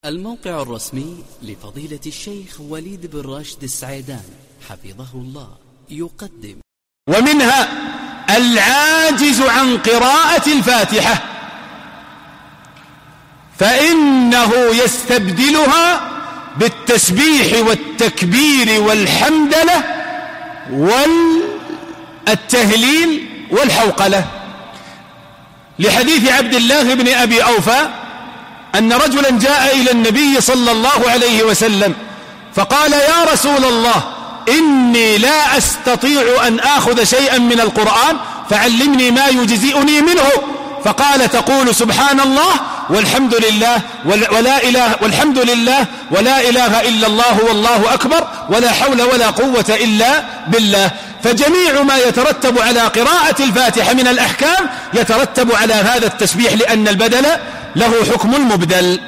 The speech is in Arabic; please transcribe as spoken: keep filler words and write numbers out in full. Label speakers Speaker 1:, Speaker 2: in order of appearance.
Speaker 1: الموقع الرسمي لفضيلة الشيخ وليد بن راشد السعيدان حفظه الله يقدم.
Speaker 2: ومنها العاجز عن قراءة الفاتحة، فإنه يستبدلها بالتسبيح والتكبير والحمدلة والتهليل والحوقلة، لحديث عبد الله بن أبي أوفى أن رجلا جاء إلى النبي صلى الله عليه وسلم فقال: يا رسول الله، إني لا أستطيع أن آخذ شيئا من القرآن فعلمني ما يجزئني منه. فقال: تقول سبحان الله والحمد لله ولا إله والحمد لله ولا إله إلا الله والله أكبر ولا حول ولا قوة إلا بالله. فجميع ما يترتب على قراءة الفاتحة من الأحكام يترتب على هذا التسبيح، لأن البدل له حكم المبدل.